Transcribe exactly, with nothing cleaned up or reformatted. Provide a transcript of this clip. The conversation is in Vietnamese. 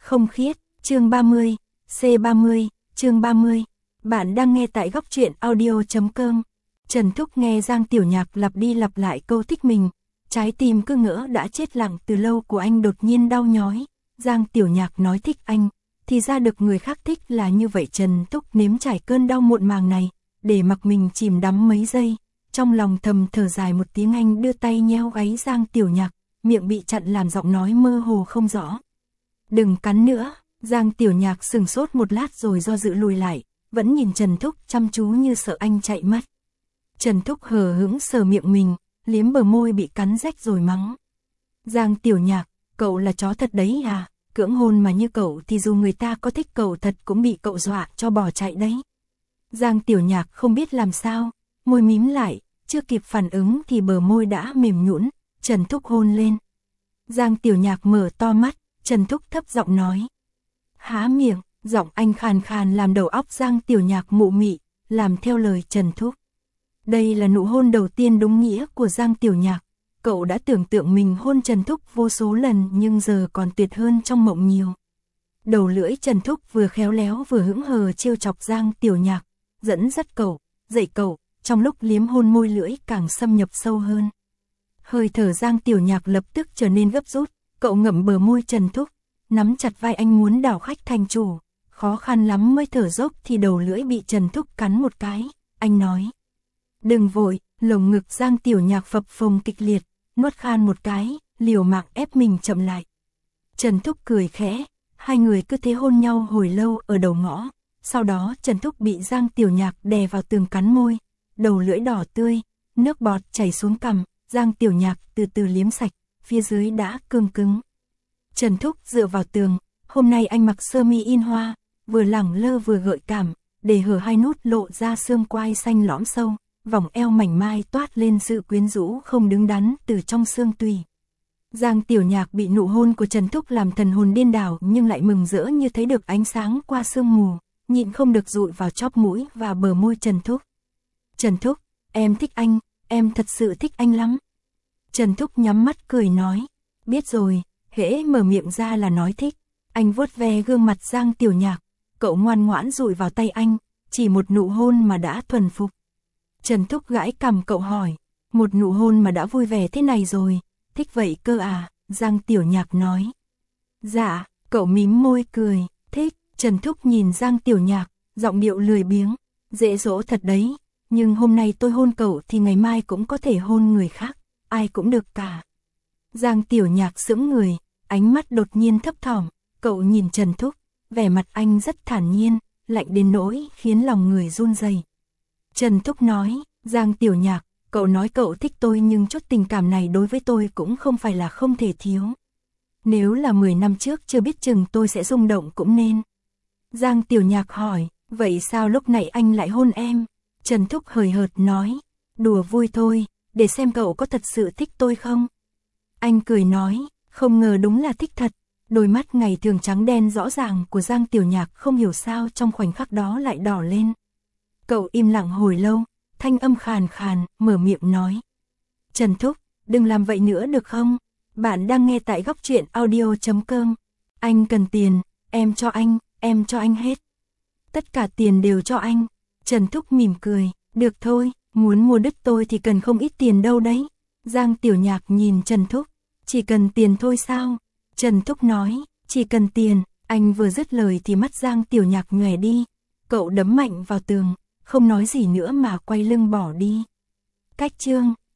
Không khiết, chương ba mươi, C ba mươi, chương ba mươi. Bạn đang nghe tại góc truyện audio.com. Trần Thúc nghe Giang Tiểu Nhạc lặp đi lặp lại câu thích mình, trái tim cứ ngỡ đã chết lặng từ lâu của anh đột nhiên đau nhói. Giang Tiểu Nhạc nói thích anh, thì ra được người khác thích là như vậy. Trần Thúc nếm trải cơn đau muộn màng này, để mặc mình chìm đắm mấy giây, trong lòng thầm thở dài một tiếng. Anh đưa tay nheo gáy Giang Tiểu Nhạc, miệng bị chặn làm giọng nói mơ hồ không rõ. Đừng cắn nữa. Giang Tiểu Nhạc sừng sốt một lát rồi do dự lùi lại, vẫn nhìn Trần Thúc chăm chú như sợ anh chạy mất. Trần Thúc hờ hững sờ miệng mình, liếm bờ môi bị cắn rách rồi mắng. Giang Tiểu Nhạc, cậu là chó thật đấy à, cưỡng hôn mà như cậu thì dù người ta có thích cậu thật cũng bị cậu dọa cho bỏ chạy đấy. Giang Tiểu Nhạc không biết làm sao, môi mím lại, chưa kịp phản ứng thì bờ môi đã mềm nhũn, Trần Thúc hôn lên. Giang Tiểu Nhạc mở to mắt, Trần Thúc thấp giọng nói. Há miệng, giọng anh khàn khàn làm đầu óc Giang Tiểu Nhạc mụ mị, làm theo lời Trần Thúc. Đây là nụ hôn đầu tiên đúng nghĩa của Giang Tiểu Nhạc. Cậu đã tưởng tượng mình hôn Trần Thúc vô số lần nhưng giờ còn tuyệt hơn trong mộng nhiều. Đầu lưỡi Trần Thúc vừa khéo léo vừa hững hờ trêu chọc Giang Tiểu Nhạc, dẫn dắt cậu, dạy cậu, trong lúc liếm hôn môi lưỡi càng xâm nhập sâu hơn. Hơi thở Giang Tiểu Nhạc lập tức trở nên gấp rút, cậu ngậm bờ môi Trần Thúc, nắm chặt vai anh muốn đảo khách thành chủ, khó khăn lắm mới thở dốc thì đầu lưỡi bị Trần Thúc cắn một cái, anh nói. Đừng vội, lồng ngực Giang Tiểu Nhạc phập phồng kịch liệt, nuốt khan một cái, liều mạng ép mình chậm lại. Trần Thúc cười khẽ, hai người cứ thế hôn nhau hồi lâu ở đầu ngõ, sau đó Trần Thúc bị Giang Tiểu Nhạc đè vào tường cắn môi, đầu lưỡi đỏ tươi, nước bọt chảy xuống cằm, Giang Tiểu Nhạc từ từ liếm sạch, phía dưới đã cương cứng. Trần Thúc dựa vào tường, hôm nay anh mặc sơ mi in hoa, vừa lẳng lơ vừa gợi cảm, để hở hai nút lộ ra xương quai xanh lõm sâu, vòng eo mảnh mai toát lên sự quyến rũ không đứng đắn từ trong xương tùy. Giang Tiểu Nhạc bị nụ hôn của Trần Thúc làm thần hồn điên đảo nhưng lại mừng rỡ như thấy được ánh sáng qua sương mù, nhịn không được dụi vào chóp mũi và bờ môi Trần Thúc. Trần Thúc, em thích anh, em thật sự thích anh lắm. Trần Thúc nhắm mắt cười nói, biết rồi, hễ mở miệng ra là nói thích. Anh vuốt ve gương mặt Giang Tiểu Nhạc, cậu ngoan ngoãn dụi vào tay anh, chỉ một nụ hôn mà đã thuần phục. Trần Thúc gãi cằm cậu hỏi, một nụ hôn mà đã vui vẻ thế này rồi, thích vậy cơ à? Giang Tiểu Nhạc nói. Dạ, cậu mím môi cười, thích. Trần Thúc nhìn Giang Tiểu Nhạc, giọng điệu lười biếng, dễ dỗ thật đấy, nhưng hôm nay tôi hôn cậu thì ngày mai cũng có thể hôn người khác, ai cũng được cả. Giang Tiểu Nhạc sững người, ánh mắt đột nhiên thấp thỏm, cậu nhìn Trần Thúc, vẻ mặt anh rất thản nhiên, lạnh đến nỗi khiến lòng người run rẩy. Trần Thúc nói, Giang Tiểu Nhạc, cậu nói cậu thích tôi nhưng chút tình cảm này đối với tôi cũng không phải là không thể thiếu. Nếu là mười năm trước chưa biết chừng tôi sẽ rung động cũng nên. Giang Tiểu Nhạc hỏi, vậy sao lúc nãy anh lại hôn em? Trần Thúc hời hợt nói, đùa vui thôi, để xem cậu có thật sự thích tôi không? Anh cười nói, không ngờ đúng là thích thật. Đôi mắt ngày thường trắng đen rõ ràng của Giang Tiểu Nhạc không hiểu sao trong khoảnh khắc đó lại đỏ lên. Cậu im lặng hồi lâu, thanh âm khàn khàn, mở miệng nói. Trần Thúc, đừng làm vậy nữa được không? Bạn đang nghe tại góc truyện audio.com. Anh cần tiền, em cho anh, em cho anh hết. Tất cả tiền đều cho anh. Trần Thúc mỉm cười, được thôi, muốn mua đứt tôi thì cần không ít tiền đâu đấy. Giang Tiểu Nhạc nhìn Trần Thúc, chỉ cần tiền thôi sao? Trần Thúc nói, chỉ cần tiền. Anh vừa dứt lời thì mắt Giang Tiểu Nhạc nhòe đi. Cậu đấm mạnh vào tường, không nói gì nữa mà quay lưng bỏ đi. Cách chương